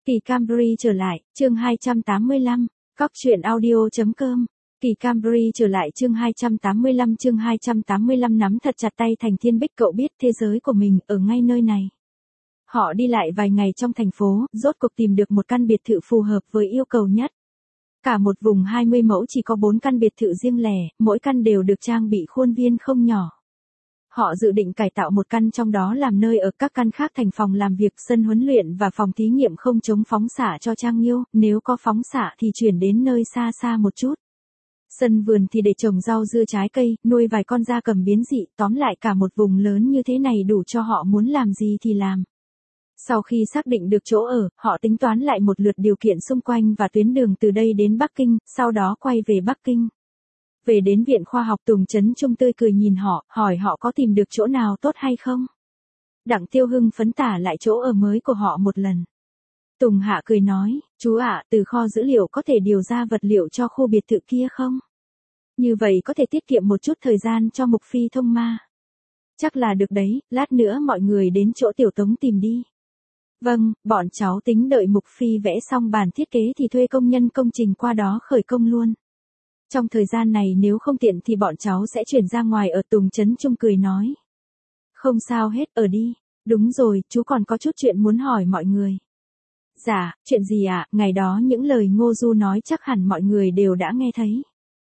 Kỳ Camry trở lại, chương 285, cóc.audio.com. Kỳ Camry trở lại chương 285 nắm thật chặt tay Thành Thiên Bích, cậu biết thế giới của mình ở ngay nơi này. Họ đi lại vài ngày trong thành phố, rốt cuộc tìm được một căn biệt thự phù hợp với yêu cầu nhất. Cả một vùng 20 mẫu chỉ có 4 căn biệt thự riêng lẻ, mỗi căn đều được trang bị khuôn viên không nhỏ. Họ dự định cải tạo một căn trong đó làm nơi ở, các căn khác thành phòng làm việc, sân huấn luyện và phòng thí nghiệm không chống phóng xạ cho Trang Nghiêu, nếu có phóng xạ thì chuyển đến nơi xa xa một chút. Sân vườn thì để trồng rau dưa trái cây, nuôi vài con gia cầm biến dị, tóm lại cả một vùng lớn như thế này đủ cho họ muốn làm gì thì làm. Sau khi xác định được chỗ ở, họ tính toán lại một lượt điều kiện xung quanh và tuyến đường từ đây đến Bắc Kinh, sau đó quay về Bắc Kinh. Về đến Viện Khoa học, Tùng Chấn Trung tươi cười nhìn họ, hỏi họ có tìm được chỗ nào tốt hay không. Đặng Tiêu Hưng phấn tả lại chỗ ở mới của họ một lần. Tùng Hạ cười nói, chú ạ, từ kho dữ liệu có thể điều ra vật liệu cho khu biệt thự kia không? Như vậy có thể tiết kiệm một chút thời gian cho Mục Phi thông ma. Chắc là được đấy, lát nữa mọi người đến chỗ Tiểu Tống tìm đi. Vâng, bọn cháu tính đợi Mục Phi vẽ xong bản thiết kế thì thuê công nhân công trình qua đó khởi công luôn. Trong thời gian này nếu không tiện thì bọn cháu sẽ chuyển ra ngoài ở. Tùng Chấn Trung cười nói. Không sao hết, ở đi. Đúng rồi, chú còn có chút chuyện muốn hỏi mọi người. Dạ, chuyện gì ạ? Ngày đó những lời Ngô Du nói chắc hẳn mọi người đều đã nghe thấy.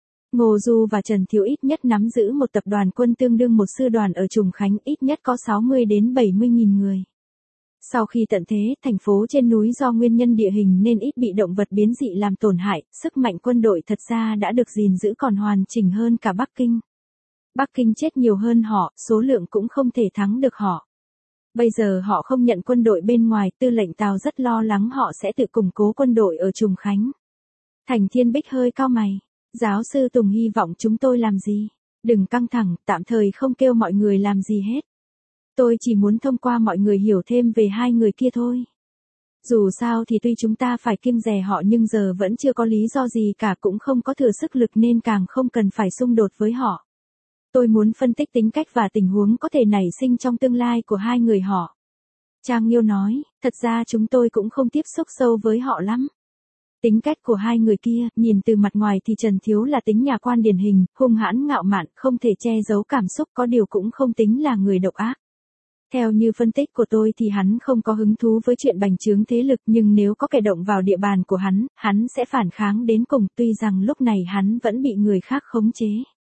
Ngô Du và Trần Thiếu ít nhất nắm giữ một tập đoàn quân tương đương một sư đoàn ở Trùng Khánh, ít nhất có 60 đến 70 nghìn người. Sau khi tận thế, thành phố trên núi do nguyên nhân địa hình nên ít bị động vật biến dị làm tổn hại, sức mạnh quân đội thật ra đã được gìn giữ còn hoàn chỉnh hơn cả Bắc Kinh. Bắc Kinh chết nhiều hơn họ, số lượng cũng không thể thắng được họ. Bây giờ họ không nhận quân đội bên ngoài, tư lệnh Tào rất lo lắng họ sẽ tự củng cố quân đội ở Trùng Khánh. Thành Thiên Bích hơi cau mày. Giáo sư Tùng hy vọng chúng tôi làm gì? Đừng căng thẳng, tạm thời không kêu mọi người làm gì hết. Tôi chỉ muốn thông qua mọi người hiểu thêm về hai người kia thôi. Dù sao thì tuy chúng ta phải kiêng dè họ nhưng giờ vẫn chưa có lý do gì cả, cũng không có thừa sức lực nên càng không cần phải xung đột với họ. Tôi muốn phân tích tính cách và tình huống có thể nảy sinh trong tương lai của hai người họ. Trang Nghiêu nói, thật ra chúng tôi cũng không tiếp xúc sâu với họ lắm. Tính cách của hai người kia, nhìn từ mặt ngoài thì Trần Thiếu là tính nhà quan điển hình, hung hãn ngạo mạn, không thể che giấu cảm xúc, có điều cũng không tính là người độc ác. Theo như phân tích của tôi thì hắn không có hứng thú với chuyện bành trướng thế lực, nhưng nếu có kẻ động vào địa bàn của hắn sẽ phản kháng đến cùng, tuy rằng lúc này hắn vẫn bị người khác khống chế.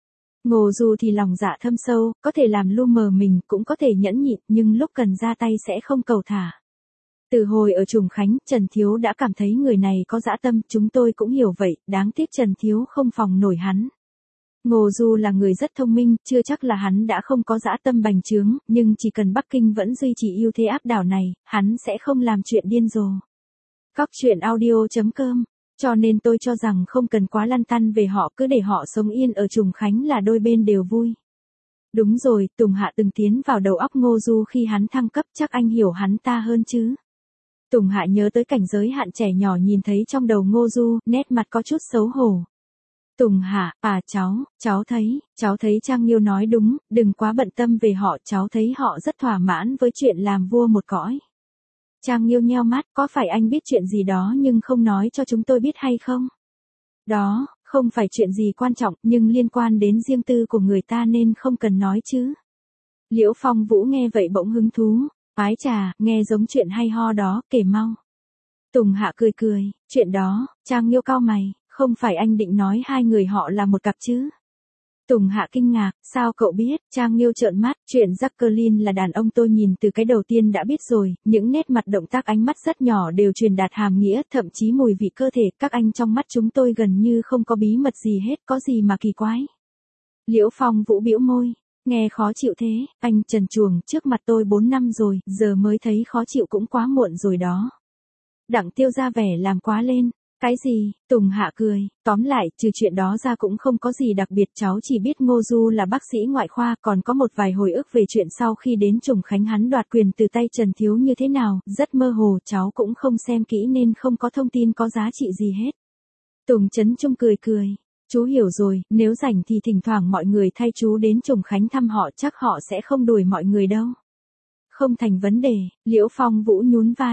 Ngô Du thì lòng dạ thâm sâu, có thể làm lu mờ mình, cũng có thể nhẫn nhịn, nhưng lúc cần ra tay sẽ không cầu thả. Từ hồi ở Trùng Khánh, Trần Thiếu đã cảm thấy người này có dã tâm, chúng tôi cũng hiểu vậy, đáng tiếc Trần Thiếu không phòng nổi hắn. Ngô Du là người rất thông minh, chưa chắc là hắn đã không có dã tâm bành trướng, nhưng chỉ cần Bắc Kinh vẫn duy trì ưu thế áp đảo này, hắn sẽ không làm chuyện điên rồ. cóc.audio.com. Cho nên tôi cho rằng không cần quá lăn tăn về họ, cứ để họ sống yên ở Trùng Khánh là đôi bên đều vui. Đúng rồi, Tùng Hạ từng tiến vào đầu óc Ngô Du khi hắn thăng cấp, chắc anh hiểu hắn ta hơn chứ. Tùng Hạ nhớ tới cảnh giới hạn trẻ nhỏ nhìn thấy trong đầu Ngô Du, nét mặt có chút xấu hổ. Tùng Hạ, cháu thấy Trang Nghiêu nói đúng, đừng quá bận tâm về họ, cháu thấy họ rất thỏa mãn với chuyện làm vua một cõi. Trang Nghiêu nheo mắt, có phải anh biết chuyện gì đó nhưng không nói cho chúng tôi biết hay không? Đó, không phải chuyện gì quan trọng, nhưng liên quan đến riêng tư của người ta nên không cần nói chứ. Liễu Phong Vũ nghe vậy bỗng hứng thú, ái chà, nghe giống chuyện hay ho đó, kể mau. Tùng Hạ cười, chuyện đó, Trang Nghiêu cau mày, không phải anh định nói hai người họ là một cặp chứ? Tùng Hạ kinh ngạc, sao cậu biết? Trang Nghiêu trợn mắt, chuyện Jacqueline là đàn ông tôi nhìn từ cái đầu tiên đã biết rồi, những nét mặt động tác ánh mắt rất nhỏ đều truyền đạt hàm nghĩa, thậm chí mùi vị cơ thể, các anh trong mắt chúng tôi gần như không có bí mật gì hết, có gì mà kỳ quái. Liễu Phong Vũ bĩu môi, nghe khó chịu thế, anh trần truồng trước mặt tôi 4 năm rồi, giờ mới thấy khó chịu cũng quá muộn rồi đó. Đặng Tiêu ra vẻ làm quá lên. Cái gì? Tùng Hạ cười, tóm lại, trừ chuyện đó ra cũng không có gì đặc biệt, cháu chỉ biết Ngô Du là bác sĩ ngoại khoa, còn có một vài hồi ức về chuyện sau khi đến Trùng Khánh hắn đoạt quyền từ tay Trần Thiếu như thế nào, rất mơ hồ, cháu cũng không xem kỹ nên không có thông tin có giá trị gì hết. Tùng Chấn Trung cười, chú hiểu rồi, nếu rảnh thì thỉnh thoảng mọi người thay chú đến Trùng Khánh thăm họ, chắc họ sẽ không đuổi mọi người đâu. Không thành vấn đề, Liễu Phong Vũ nhún vai.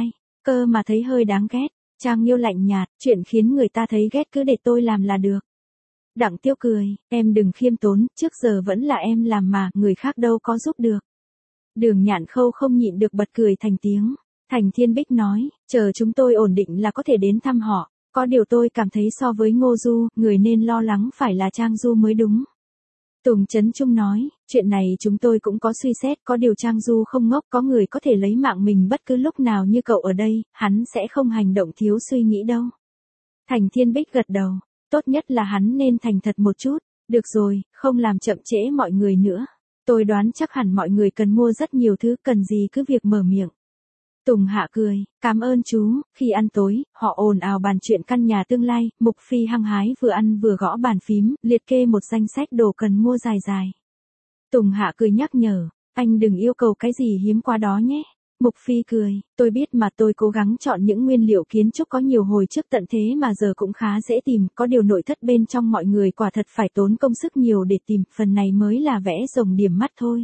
Cơ mà thấy hơi đáng ghét. Trang Nghiêu lạnh nhạt, chuyện khiến người ta thấy ghét cứ để tôi làm là được. Đặng Tiêu cười, em đừng khiêm tốn, trước giờ vẫn là em làm mà, người khác đâu có giúp được. Đường Nhạn Khâu không nhịn được bật cười thành tiếng. Thành Thiên Bích nói, chờ chúng tôi ổn định là có thể đến thăm họ. Có điều tôi cảm thấy so với Ngô Du, người nên lo lắng phải là Trang Du mới đúng. Tùng Chấn Trung nói, chuyện này chúng tôi cũng có suy xét, có điều Trang Du không ngốc, có người có thể lấy mạng mình bất cứ lúc nào như cậu ở đây, hắn sẽ không hành động thiếu suy nghĩ đâu. Thành Thiên Bích gật đầu, tốt nhất là hắn nên thành thật một chút, được rồi, không làm chậm trễ mọi người nữa. Tôi đoán chắc hẳn mọi người cần mua rất nhiều thứ, cần gì cứ việc mở miệng. Tùng Hạ cười, cảm ơn chú. Khi ăn tối, họ ồn ào bàn chuyện căn nhà tương lai, Mục Phi hăng hái vừa ăn vừa gõ bàn phím, liệt kê một danh sách đồ cần mua dài dài. Tùng Hạ cười nhắc nhở, anh đừng yêu cầu cái gì hiếm quá đó nhé. Mục Phi cười, tôi biết mà, tôi cố gắng chọn những nguyên liệu kiến trúc có nhiều hồi trước tận thế mà giờ cũng khá dễ tìm, có điều nội thất bên trong mọi người quả thật phải tốn công sức nhiều để tìm, phần này mới là vẽ rồng điểm mắt thôi.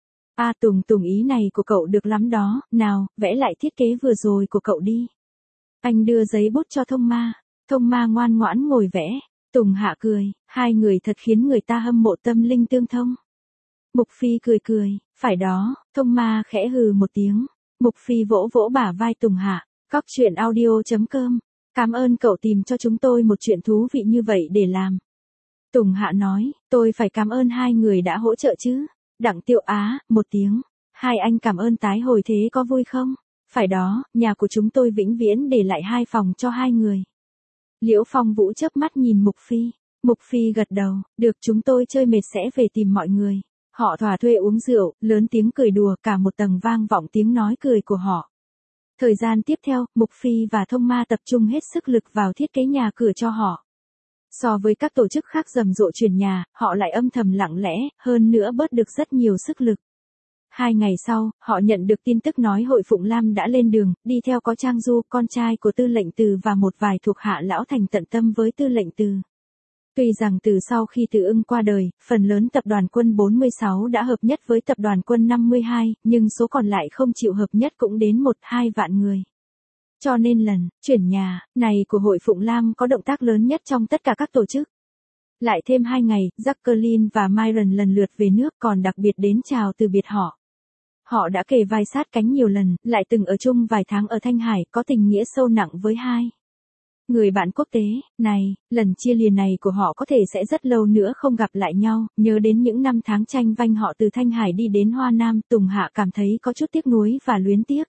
Tùng, ý này của cậu được lắm đó, nào, vẽ lại thiết kế vừa rồi của cậu đi. Anh đưa giấy bút cho Thông Ma ngoan ngoãn ngồi vẽ. Tùng Hạ cười, hai người thật khiến người ta hâm mộ tâm linh tương thông. Mục Phi cười, phải đó. Thông Ma khẽ hừ một tiếng. Mục Phi vỗ vỗ bả vai Tùng Hạ, coctruyện.audio.com. Cảm ơn cậu tìm cho chúng tôi một chuyện thú vị như vậy để làm. Tùng Hạ nói, tôi phải cảm ơn hai người đã hỗ trợ chứ. Đặng Tiêu Á, một tiếng. Hai anh cảm ơn tái hồi thế có vui không? Phải đó, nhà của chúng tôi vĩnh viễn để lại 2 phòng cho 2 người. Liễu Phong Vũ chớp mắt nhìn Mục Phi. Mục Phi gật đầu, được, chúng tôi chơi mệt sẽ về tìm mọi người. Họ thỏa thuê uống rượu, lớn tiếng cười đùa, cả một tầng vang vọng tiếng nói cười của họ. Thời gian tiếp theo, Mục Phi và Thông Ma tập trung hết sức lực vào thiết kế nhà cửa cho họ. So với các tổ chức khác rầm rộ chuyển nhà, họ lại âm thầm lặng lẽ, hơn nữa bớt được rất nhiều sức lực. 2 ngày sau, họ nhận được tin tức nói Hội Phụng Lam đã lên đường, đi theo có Trang Du, con trai của Tư lệnh Từ và một vài thuộc hạ lão thành tận tâm với Tư lệnh Từ. Tuy rằng từ sau khi Từ Ưng qua đời, phần lớn tập đoàn quân 46 đã hợp nhất với tập đoàn quân 52, nhưng số còn lại không chịu hợp nhất cũng đến 1-2 vạn người. Cho nên lần chuyển nhà này của Hội Phụng Lam có động tác lớn nhất trong tất cả các tổ chức. Lại thêm 2 ngày, Jacqueline và Myron lần lượt về nước, còn đặc biệt đến chào từ biệt họ. Họ đã kề vai sát cánh nhiều lần, lại từng ở chung vài tháng ở Thanh Hải, có tình nghĩa sâu nặng với hai người bạn quốc tế. Này, lần chia lìa này của họ có thể sẽ rất lâu nữa không gặp lại nhau, nhớ đến những năm tháng tranh vanh họ từ Thanh Hải đi đến Hoa Nam, Tùng Hạ cảm thấy có chút tiếc nuối và luyến tiếc.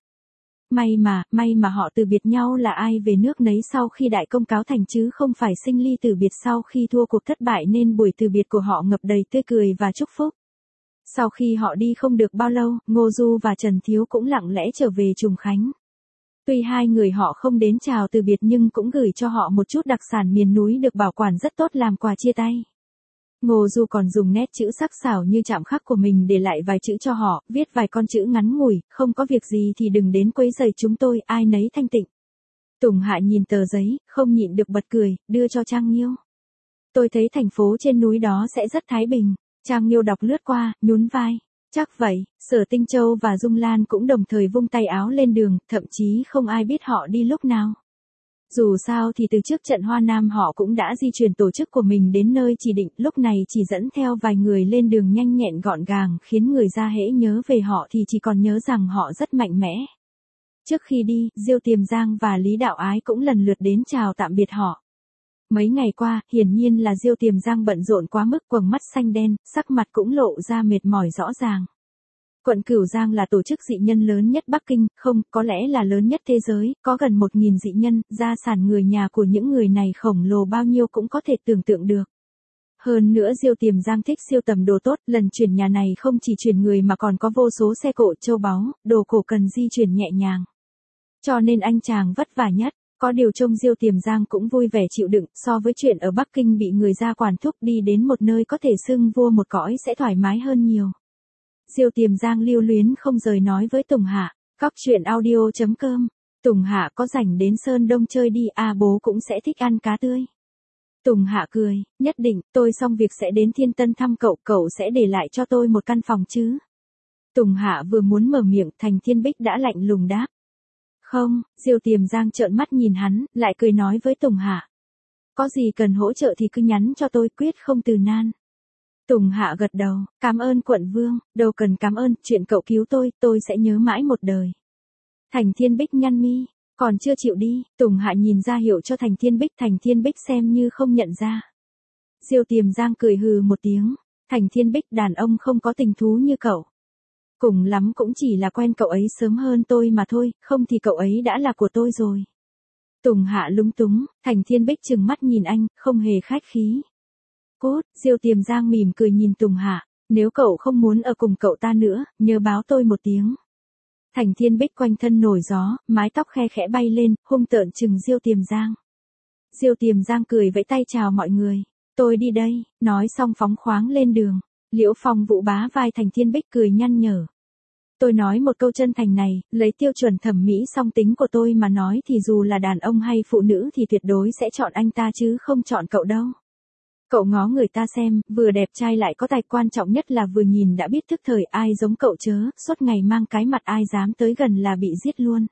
May mà họ từ biệt nhau là ai về nước nấy sau khi đại công cáo thành chứ không phải sinh ly từ biệt sau khi thua cuộc thất bại, nên buổi từ biệt của họ ngập đầy tươi cười và chúc phúc. Sau khi họ đi không được bao lâu, Ngô Du và Trần Thiếu cũng lặng lẽ trở về Trùng Khánh. Tuy hai người họ không đến chào từ biệt nhưng cũng gửi cho họ một chút đặc sản miền núi được bảo quản rất tốt làm quà chia tay. Ngô Du còn dùng nét chữ sắc sảo như chạm khắc của mình để lại vài chữ cho họ, viết vài con chữ ngắn ngủi, không có việc gì thì đừng đến quấy rầy chúng tôi, ai nấy thanh tịnh. Tùng Hạ nhìn tờ giấy, không nhịn được bật cười, đưa cho Trang Nghiêu. Tôi thấy thành phố trên núi đó sẽ rất thái bình. Trang Nghiêu đọc lướt qua, nhún vai. Chắc vậy. Sở Tinh Châu và Dung Lan cũng đồng thời vung tay áo lên đường, thậm chí không ai biết họ đi lúc nào. Dù sao thì từ trước trận Hoa Nam họ cũng đã di chuyển tổ chức của mình đến nơi chỉ định, lúc này chỉ dẫn theo vài người lên đường nhanh nhẹn gọn gàng, khiến người ra hễ nhớ về họ thì chỉ còn nhớ rằng họ rất mạnh mẽ. Trước khi đi, Diêu Tiềm Giang và Lý Đạo Ái cũng lần lượt đến chào tạm biệt họ. Mấy ngày qua, hiển nhiên là Diêu Tiềm Giang bận rộn quá mức, quầng mắt xanh đen, sắc mặt cũng lộ ra mệt mỏi rõ ràng. Quận Cửu Giang là tổ chức dị nhân lớn nhất Bắc Kinh, không, có lẽ là lớn nhất thế giới, có gần 1.000 dị nhân, gia sản người nhà của những người này khổng lồ bao nhiêu cũng có thể tưởng tượng được. Hơn nữa Diêu Tiềm Giang thích siêu tầm đồ tốt, lần chuyển nhà này không chỉ chuyển người mà còn có vô số xe cộ, châu báu, đồ cổ cần di chuyển nhẹ nhàng. Cho nên anh chàng vất vả nhất. Có điều trông Diêu Tiềm Giang cũng vui vẻ chịu đựng, so với chuyện ở Bắc Kinh bị người gia quản thúc, đi đến một nơi có thể xưng vua một cõi sẽ thoải mái hơn nhiều. Diêu Tiềm Giang lưu luyến không rời nói với Tùng Hạ, coctruyện.audio.com, Tùng Hạ có rảnh đến Sơn Đông chơi đi, bố cũng sẽ thích ăn cá tươi. Tùng Hạ cười, nhất định, tôi xong việc sẽ đến Thiên Tân thăm cậu, cậu sẽ để lại cho tôi một căn phòng chứ? Tùng Hạ vừa muốn mở miệng, Thành Thiên Bích đã lạnh lùng đáp. Không, Diêu Tiềm Giang trợn mắt nhìn hắn, lại cười nói với Tùng Hạ. Có gì cần hỗ trợ thì cứ nhắn cho tôi, quyết không từ nan. Tùng Hạ gật đầu, cảm ơn quận vương, đâu cần cảm ơn, chuyện cậu cứu tôi sẽ nhớ mãi một đời. Thành Thiên Bích nhăn mi, còn chưa chịu đi, Tùng Hạ nhìn ra hiệu cho Thành Thiên Bích xem như không nhận ra. Diêu Tiềm Giang cười hừ một tiếng, Thành Thiên Bích đàn ông không có tình thú như cậu. Cùng lắm cũng chỉ là quen cậu ấy sớm hơn tôi mà thôi, không thì cậu ấy đã là của tôi rồi. Tùng Hạ lúng túng, Thành Thiên Bích trừng mắt nhìn anh, không hề khách khí. Cốt, Diêu Tiềm Giang mỉm cười nhìn Tùng Hạ, nếu cậu không muốn ở cùng cậu ta nữa, nhớ báo tôi một tiếng. Thành Thiên Bích quanh thân nổi gió, mái tóc khe khẽ bay lên, hung tợn chừng Diêu Tiềm Giang. Diêu Tiềm Giang cười vẫy tay chào mọi người, tôi đi đây, nói xong phóng khoáng lên đường. Liễu Phong Vũ bá vai Thành Thiên Bích cười nhăn nhở. Tôi nói một câu chân thành này, lấy tiêu chuẩn thẩm mỹ song tính của tôi mà nói thì dù là đàn ông hay phụ nữ thì tuyệt đối sẽ chọn anh ta chứ không chọn cậu đâu. Cậu ngó người ta xem, vừa đẹp trai lại có tài, quan trọng nhất là vừa nhìn đã biết thức thời, ai giống cậu chớ, suốt ngày mang cái mặt ai dám tới gần là bị giết luôn.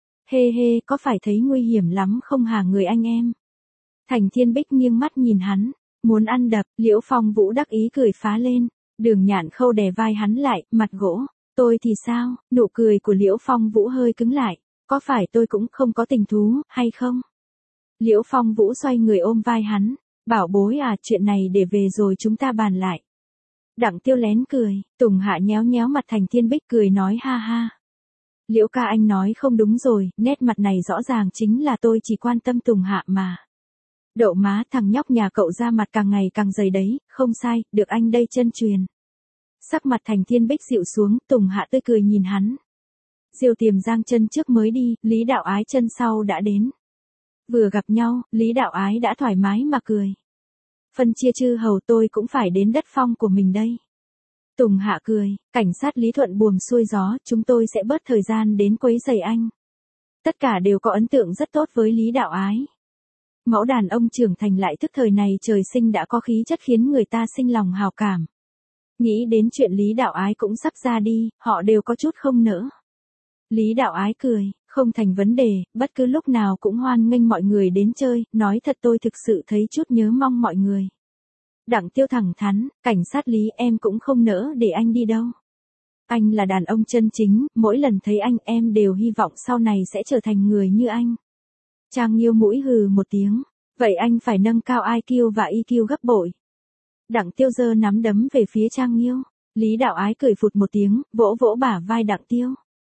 Hê hê, có phải thấy nguy hiểm lắm không hả người anh em? Thành Thiên Bích nghiêng mắt nhìn hắn, muốn ăn đập, Liễu Phong Vũ đắc ý cười phá lên, Đường Nhạn Khâu đè vai hắn lại, mặt gỗ, tôi thì sao? Nụ cười của Liễu Phong Vũ hơi cứng lại, có phải tôi cũng không có tình thú, hay không? Liễu Phong Vũ xoay người ôm vai hắn, bảo bối à, chuyện này để về rồi chúng ta bàn lại. Đặng Tiêu lén cười, Tùng Hạ nhéo nhéo mặt Thành Thiên Bích cười nói ha ha. Liễu ca anh nói không đúng rồi, nét mặt này rõ ràng chính là tôi chỉ quan tâm Tùng Hạ mà. Đậu má, thằng nhóc nhà cậu ra mặt càng ngày càng dày đấy, không sai, được anh đây chân truyền. Sắc mặt Thành Thiên Bích dịu xuống, Tùng Hạ tươi cười nhìn hắn. Diêu Tiềm Giang chân trước mới đi, Lý Đạo Ái chân sau đã đến. Vừa gặp nhau, Lý Đạo Ái đã thoải mái mà cười. Phân chia chư hầu, tôi cũng phải đến đất phong của mình đây. Tùng Hạ cười, cảnh sát Lý Thuận buồm xuôi gió, chúng tôi sẽ bớt thời gian đến quấy rầy anh. Tất cả đều có ấn tượng rất tốt với Lý Đạo Ái. Mẫu đàn ông trưởng thành lại thức thời này trời sinh đã có khí chất khiến người ta sinh lòng hào cảm. Nghĩ đến chuyện Lý Đạo Ái cũng sắp ra đi, họ đều có chút không nỡ. Lý Đạo Ái cười, không thành vấn đề, bất cứ lúc nào cũng hoan nghênh mọi người đến chơi, nói thật tôi thực sự thấy chút nhớ mong mọi người. Đặng Tiêu thẳng thắn, cảnh sát Lý em cũng không nỡ để anh đi đâu. Anh là đàn ông chân chính, mỗi lần thấy anh em đều hy vọng sau này sẽ trở thành người như anh. Trang Nghiêu mũi hừ một tiếng, vậy anh phải nâng cao IQ và EQ gấp bội. Đặng Tiêu giơ nắm đấm về phía Trang Nghiêu, Lý Đạo Ái cười phụt một tiếng, vỗ vỗ bả vai Đặng Tiêu.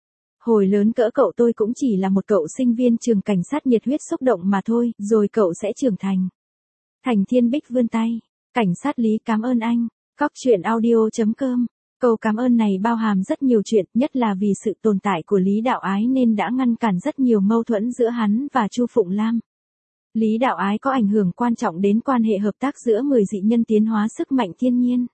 Hồi lớn cỡ cậu tôi cũng chỉ là một cậu sinh viên trường cảnh sát nhiệt huyết xúc động mà thôi, rồi cậu sẽ trưởng thành. Thành Thiên Bích vươn tay, cảnh sát Lý cảm ơn anh, cóc.audio.com. Câu cảm ơn này bao hàm rất nhiều chuyện, nhất là vì sự tồn tại của Lý Đạo Ái nên đã ngăn cản rất nhiều mâu thuẫn giữa hắn và Chu Phụng Lam. Lý Đạo Ái có ảnh hưởng quan trọng đến quan hệ hợp tác giữa 10 dị nhân tiến hóa sức mạnh thiên nhiên.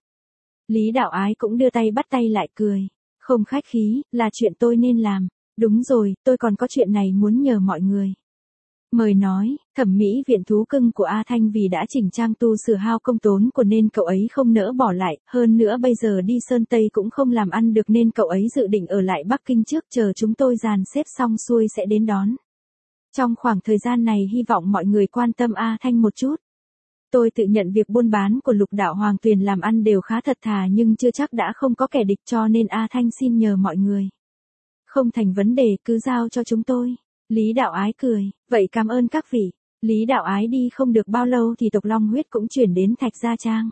Lý Đạo Ái cũng đưa tay bắt tay lại cười. Không khách khí, là chuyện tôi nên làm. Đúng rồi, tôi còn có chuyện này muốn nhờ mọi người. Mời nói, thẩm mỹ viện thú cưng của A Thanh vì đã chỉnh trang tu sửa hao công tốn của nên cậu ấy không nỡ bỏ lại, hơn nữa bây giờ đi Sơn Tây cũng không làm ăn được nên cậu ấy dự định ở lại Bắc Kinh trước, chờ chúng tôi dàn xếp xong xuôi sẽ đến đón. Trong khoảng thời gian này hy vọng mọi người quan tâm A Thanh một chút. Tôi tự nhận việc buôn bán của Lục Đạo Hoàng Tuyền làm ăn đều khá thật thà nhưng chưa chắc đã không có kẻ địch cho nên A Thanh xin nhờ mọi người. Không thành vấn đề, cứ giao cho chúng tôi. Lý Đạo Ái cười, vậy cảm ơn các vị. Lý Đạo Ái đi không được bao lâu thì tộc Long Huyết cũng chuyển đến Thạch Gia Trang.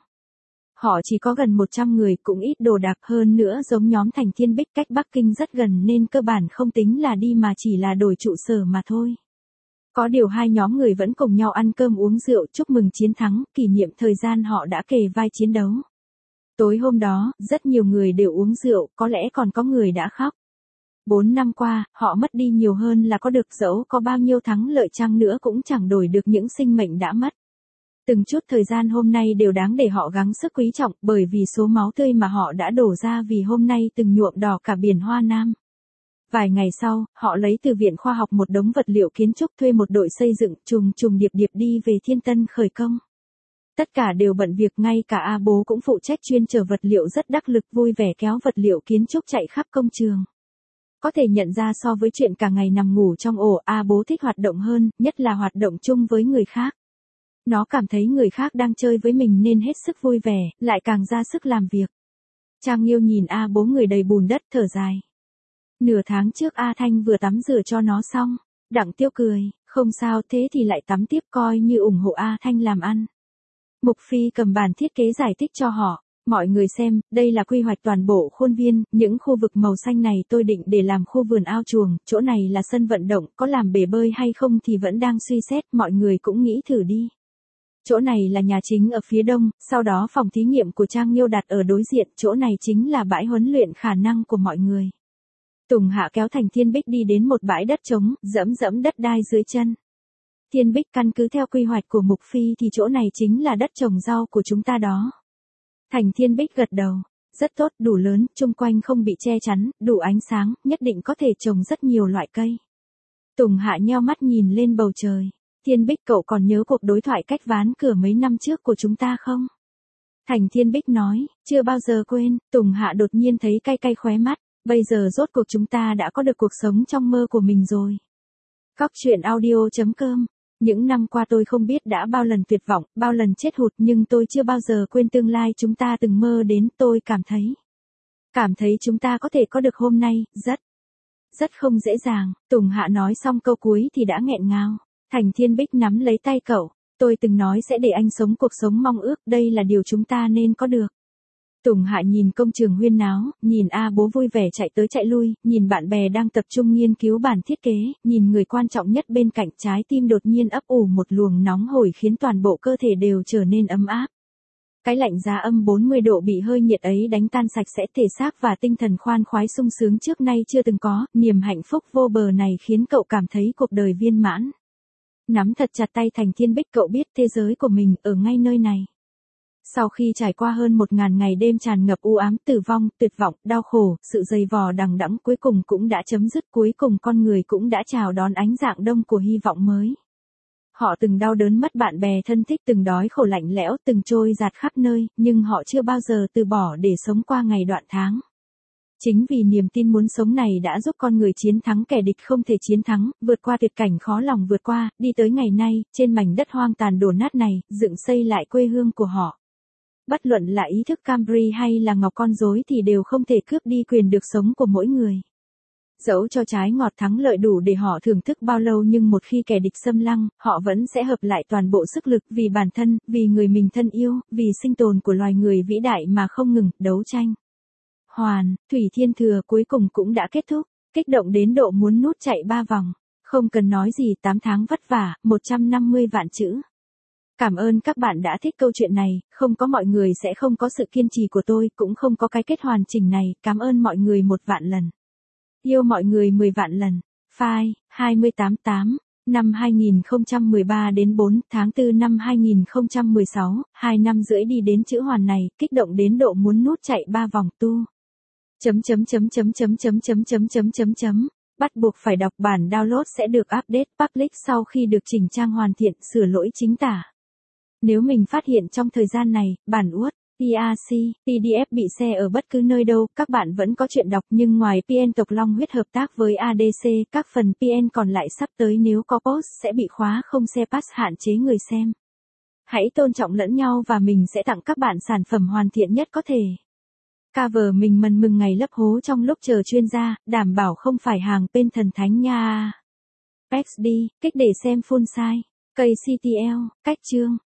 Họ chỉ có gần 100 người, cũng ít đồ đạc, hơn nữa giống nhóm Thành Thiên Bích cách Bắc Kinh rất gần nên cơ bản không tính là đi mà chỉ là đổi trụ sở mà thôi. Có điều hai nhóm người vẫn cùng nhau ăn cơm uống rượu chúc mừng chiến thắng, kỷ niệm thời gian họ đã kề vai chiến đấu. Tối hôm đó, rất nhiều người đều uống rượu, có lẽ còn có người đã khóc. 4 năm qua, họ mất đi nhiều hơn là có được, dẫu có bao nhiêu thắng lợi chăng nữa cũng chẳng đổi được những sinh mệnh đã mất. Từng chút thời gian hôm nay đều đáng để họ gắng sức quý trọng bởi vì số máu tươi mà họ đã đổ ra vì hôm nay từng nhuộm đỏ cả biển Hoa Nam. Vài ngày sau, họ lấy từ viện khoa học một đống vật liệu kiến trúc, thuê một đội xây dựng trùng trùng điệp điệp đi về Thiên Tân khởi công. Tất cả đều bận việc, ngay cả A Bố cũng phụ trách chuyên chở vật liệu rất đắc lực, vui vẻ kéo vật liệu kiến trúc chạy khắp công trường. Có thể nhận ra so với chuyện cả ngày nằm ngủ trong ổ, bố thích hoạt động hơn, nhất là hoạt động chung với người khác. Nó cảm thấy người khác đang chơi với mình nên hết sức vui vẻ, lại càng ra sức làm việc. Trang Nghiêu nhìn bố người đầy bùn đất thở dài. Nửa tháng trước Thanh vừa tắm rửa cho nó xong. Đặng Tiêu cười, không sao, thế thì lại tắm tiếp, coi như ủng hộ Thanh làm ăn. Mục Phi cầm bản thiết kế giải thích cho họ. Mọi người xem, đây là quy hoạch toàn bộ khuôn viên, những khu vực màu xanh này tôi định để làm khu vườn ao chuồng, chỗ này là sân vận động, có làm bể bơi hay không thì vẫn đang suy xét, mọi người cũng nghĩ thử đi. Chỗ này là nhà chính ở phía đông, sau đó phòng thí nghiệm của Trang Nghiêu đặt ở đối diện, chỗ này chính là bãi huấn luyện khả năng của mọi người. Tùng Hạ kéo Thành Thiên Bích đi đến một bãi đất trống, dẫm đất đai dưới chân. Thiên Bích, căn cứ theo quy hoạch của Mục Phi thì chỗ này chính là đất trồng rau của chúng ta đó. Thành Thiên Bích gật đầu. Rất tốt, đủ lớn, chung quanh không bị che chắn, đủ ánh sáng, nhất định có thể trồng rất nhiều loại cây. Tùng Hạ nheo mắt nhìn lên bầu trời. Thiên Bích, cậu còn nhớ cuộc đối thoại cách ván cửa mấy năm trước của chúng ta không? Thành Thiên Bích nói, chưa bao giờ quên. Tùng Hạ đột nhiên thấy cay cay khóe mắt. Bây giờ rốt cuộc chúng ta đã có được cuộc sống trong mơ của mình rồi. Cóc truyện audio.com. Những năm qua tôi không biết đã bao lần tuyệt vọng, bao lần chết hụt, nhưng tôi chưa bao giờ quên tương lai chúng ta từng mơ đến. Tôi cảm thấy chúng ta có thể có được hôm nay, rất không dễ dàng. Tùng Hạ nói xong câu cuối thì đã nghẹn ngào. Thành Thiên Bích nắm lấy tay cậu. Tôi từng nói sẽ để anh sống cuộc sống mong ước, đây là điều chúng ta nên có được. Tùng Hạ nhìn công trường huyên náo, nhìn bố vui vẻ chạy tới chạy lui, nhìn bạn bè đang tập trung nghiên cứu bản thiết kế, nhìn người quan trọng nhất bên cạnh, trái tim đột nhiên ấp ủ một luồng nóng hổi khiến toàn bộ cơ thể đều trở nên ấm áp. Cái lạnh giá âm 40 độ bị hơi nhiệt ấy đánh tan sạch sẽ thể xác và tinh thần khoan khoái sung sướng trước nay chưa từng có, niềm hạnh phúc vô bờ này khiến cậu cảm thấy cuộc đời viên mãn. Nắm thật chặt tay Thành Thiên Bích, cậu biết thế giới của mình ở ngay nơi này. Sau khi trải qua hơn 1000 ngày đêm tràn ngập u ám, tử vong, tuyệt vọng, đau khổ, sự dày vò đằng đẵng cuối cùng cũng đã chấm dứt, cuối cùng con người cũng đã chào đón ánh rạng đông của hy vọng mới. Họ từng đau đớn mất bạn bè thân thích, từng đói khổ lạnh lẽo, từng trôi dạt khắp nơi, nhưng họ chưa bao giờ từ bỏ để sống qua ngày đoạn tháng. Chính vì niềm tin muốn sống này đã giúp con người chiến thắng kẻ địch không thể chiến thắng, vượt qua tuyệt cảnh khó lòng vượt qua, đi tới ngày nay, trên mảnh đất hoang tàn đổ nát này, dựng xây lại quê hương của họ. Bất luận là ý thức Cambry hay là ngọc con rối thì đều không thể cướp đi quyền được sống của mỗi người. Dẫu cho trái ngọt thắng lợi đủ để họ thưởng thức bao lâu, nhưng một khi kẻ địch xâm lăng, họ vẫn sẽ hợp lại toàn bộ sức lực vì bản thân, vì người mình thân yêu, vì sinh tồn của loài người vĩ đại mà không ngừng đấu tranh. Thủy Thiên Thừa cuối cùng cũng đã kết thúc, kích động đến độ muốn nút chạy 3 vòng. Không cần nói gì, 8 tháng vất vả, 150 vạn chữ. Cảm ơn các bạn đã thích câu chuyện này, không có mọi người sẽ không có sự kiên trì của tôi, cũng không có cái kết hoàn chỉnh này, cảm ơn mọi người 1 vạn lần. Yêu mọi người 10 vạn lần. File, 28/8, năm 2013 đến 4 tháng 4 năm 2016, 2 năm rưỡi đi đến chữ hoàn này, kích động đến độ muốn nút chạy 3 vòng tu. Bắt buộc phải đọc, bản download sẽ được update public sau khi được chỉnh trang hoàn thiện, sửa lỗi chính tả. Nếu mình phát hiện trong thời gian này, bản Word, PAC, PDF bị share ở bất cứ nơi đâu, các bạn vẫn có chuyện đọc, nhưng ngoài PN tộc Long Huyết hợp tác với ADC, các phần PN còn lại sắp tới nếu có post sẽ bị khóa không share pass, hạn chế người xem. Hãy tôn trọng lẫn nhau và mình sẽ tặng các bạn sản phẩm hoàn thiện nhất có thể. Cover mình mừng ngày lấp hố trong lúc chờ chuyên gia, đảm bảo không phải hàng bên thần thánh nha. XD, kích để xem full size. Cây CTL, cách chương.